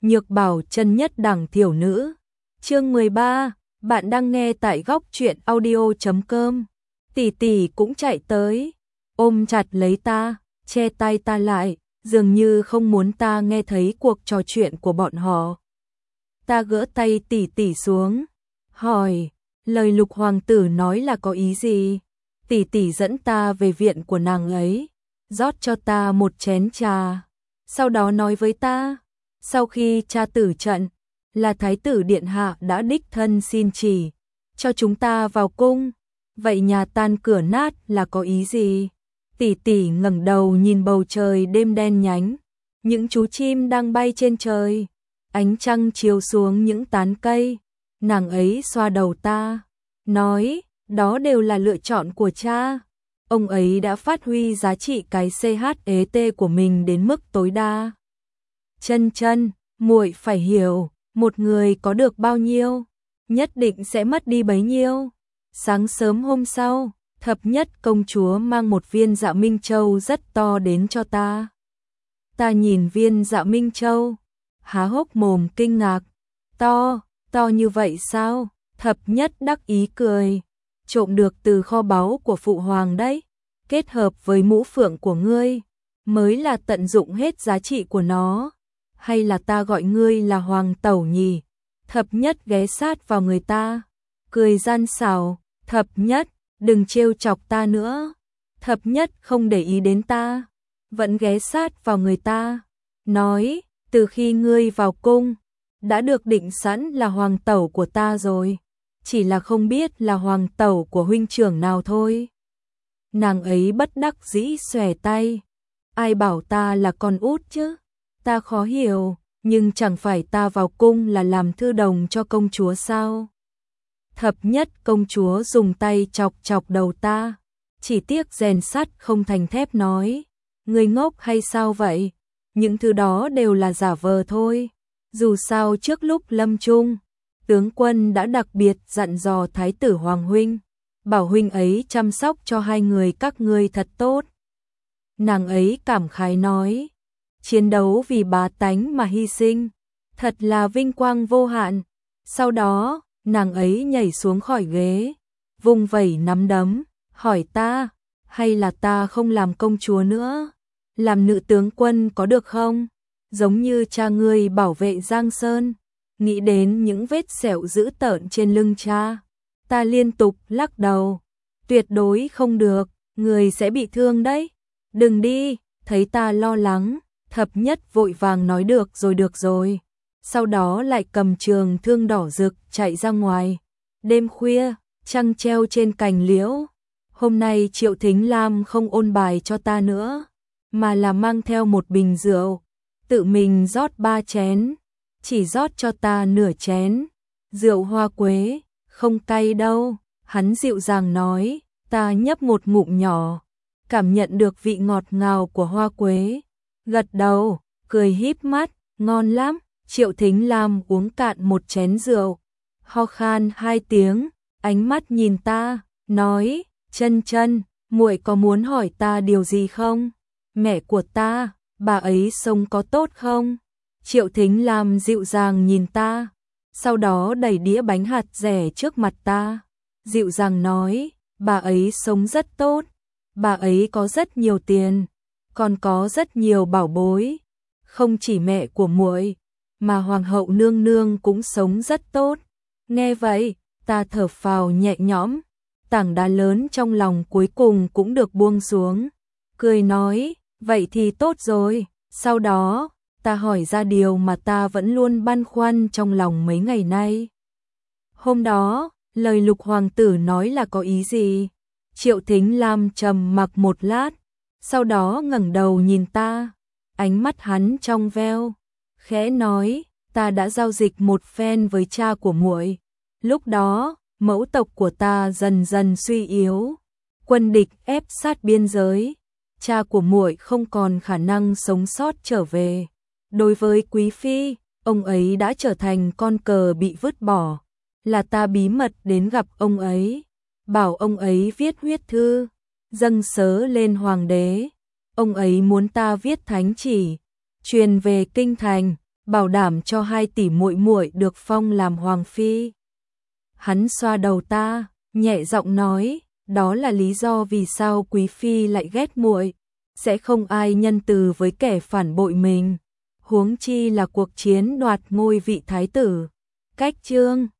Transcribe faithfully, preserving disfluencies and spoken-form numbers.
Nhược Bảo chân nhất đẳng thiểu nữ. Chương mười ba, bạn đang nghe tại góc truyện audio chấm com. Tỷ tỷ cũng chạy tới, ôm chặt lấy ta, che tay ta lại, dường như không muốn ta nghe thấy cuộc trò chuyện của bọn họ. Ta gỡ tay tỷ tỷ xuống, hỏi, lời Lục hoàng tử nói là có ý gì? Tỷ tỷ dẫn ta về viện của nàng ấy, rót cho ta một chén trà, sau đó nói với ta, sau khi cha tử trận, là thái tử điện hạ đã đích thân xin chỉ cho chúng ta vào cung. Vậy nhà tan cửa nát là có ý gì? Tỷ tỷ ngẩng đầu nhìn bầu trời đêm đen nhánh, những chú chim đang bay trên trời, ánh trăng chiếu xuống những tán cây. Nàng ấy xoa đầu ta, nói, đó đều là lựa chọn của cha. Ông ấy đã phát huy giá trị cái xê hát e tê của mình đến mức tối đa. Chân chân, muội phải hiểu, một người có được bao nhiêu, nhất định sẽ mất đi bấy nhiêu. Sáng sớm hôm sau, thập nhất công chúa mang một viên Dạ Minh Châu rất to đến cho ta. Ta nhìn viên Dạ Minh Châu, há hốc mồm kinh ngạc. To, to như vậy sao? Thập nhất đắc ý cười. Trộm được từ kho báu của phụ hoàng đấy, kết hợp với mũ phượng của ngươi, mới là tận dụng hết giá trị của nó. Hay là ta gọi ngươi là hoàng tẩu nhỉ? Thập nhất ghé sát vào người ta, cười gian xảo. Thập nhất, đừng trêu chọc ta nữa. Thập nhất không để ý đến ta, vẫn ghé sát vào người ta, nói, từ khi ngươi vào cung, đã được định sẵn là hoàng tẩu của ta rồi, chỉ là không biết là hoàng tẩu của huynh trưởng nào thôi. Nàng ấy bất đắc dĩ xòe tay, ai bảo ta là con út chứ? Ta khó hiểu, nhưng chẳng phải ta vào cung là làm thư đồng cho công chúa sao? Thập nhất công chúa dùng tay chọc chọc đầu ta, chỉ tiếc rèn sắt không thành thép, nói, người ngốc hay sao vậy? Những thứ đó đều là giả vờ thôi. Dù sao trước lúc lâm chung, tướng quân đã đặc biệt dặn dò thái tử hoàng huynh, bảo huynh ấy chăm sóc cho hai người các ngươi thật tốt. Nàng ấy cảm khái nói, chiến đấu vì bá tánh mà hy sinh, thật là vinh quang vô hạn. Sau đó, nàng ấy nhảy xuống khỏi ghế, vung vẩy nắm đấm, hỏi ta, hay là ta không làm công chúa nữa, làm nữ tướng quân có được không? Giống như cha ngươi bảo vệ Giang Sơn. Nghĩ đến những vết sẹo dữ tợn trên lưng cha, ta liên tục lắc đầu, tuyệt đối không được, người sẽ bị thương đấy. Đừng đi. Thấy ta lo lắng, thập nhất vội vàng nói được rồi được rồi. Sau đó lại cầm trường thương đỏ rực chạy ra ngoài. Đêm khuya, trăng treo trên cành liễu. Hôm nay Triệu Thính Lam không ôn bài cho ta nữa, mà là mang theo một bình rượu, tự mình rót ba chén, chỉ rót cho ta nửa chén. Rượu hoa quế, không cay đâu, hắn dịu dàng nói. Ta nhấp một ngụm nhỏ, cảm nhận được vị ngọt ngào của hoa quế, gật đầu, cười híp mắt, ngon lắm. Triệu Thính Lam uống cạn một chén rượu, ho khan hai tiếng, ánh mắt nhìn ta, nói, chân chân, muội có muốn hỏi ta điều gì không? Mẹ của ta, bà ấy sống có tốt không? Triệu Thính Lam dịu dàng nhìn ta, sau đó đẩy đĩa bánh hạt dẻ trước mặt ta, dịu dàng nói, bà ấy sống rất tốt, bà ấy có rất nhiều tiền, còn có rất nhiều bảo bối, không chỉ mẹ của muội, mà hoàng hậu nương nương cũng sống rất tốt. Nghe vậy, ta thở phào nhẹ nhõm, tảng đá lớn trong lòng cuối cùng cũng được buông xuống, cười nói, vậy thì tốt rồi. Sau đó, ta hỏi ra điều mà ta vẫn luôn băn khoăn trong lòng mấy ngày nay. Hôm đó, lời Lục hoàng tử nói là có ý gì? Triệu Thính Lam trầm mặc một lát, sau đó ngẩng đầu nhìn ta, ánh mắt hắn trong veo, khẽ nói, ta đã giao dịch một phen với cha của muội. Lúc đó, mẫu tộc của ta dần dần suy yếu, quân địch ép sát biên giới, cha của muội không còn khả năng sống sót trở về. Đối với quý phi, ông ấy đã trở thành con cờ bị vứt bỏ, là ta bí mật đến gặp ông ấy, bảo ông ấy viết huyết thư, dâng sớ lên hoàng đế. Ông ấy muốn ta viết thánh chỉ, truyền về kinh thành, bảo đảm cho hai tỷ muội muội được phong làm hoàng phi. Hắn xoa đầu ta, nhẹ giọng nói, đó là lý do vì sao quý phi lại ghét muội, sẽ không ai nhân từ với kẻ phản bội mình, huống chi là cuộc chiến đoạt ngôi vị thái tử. Cách chương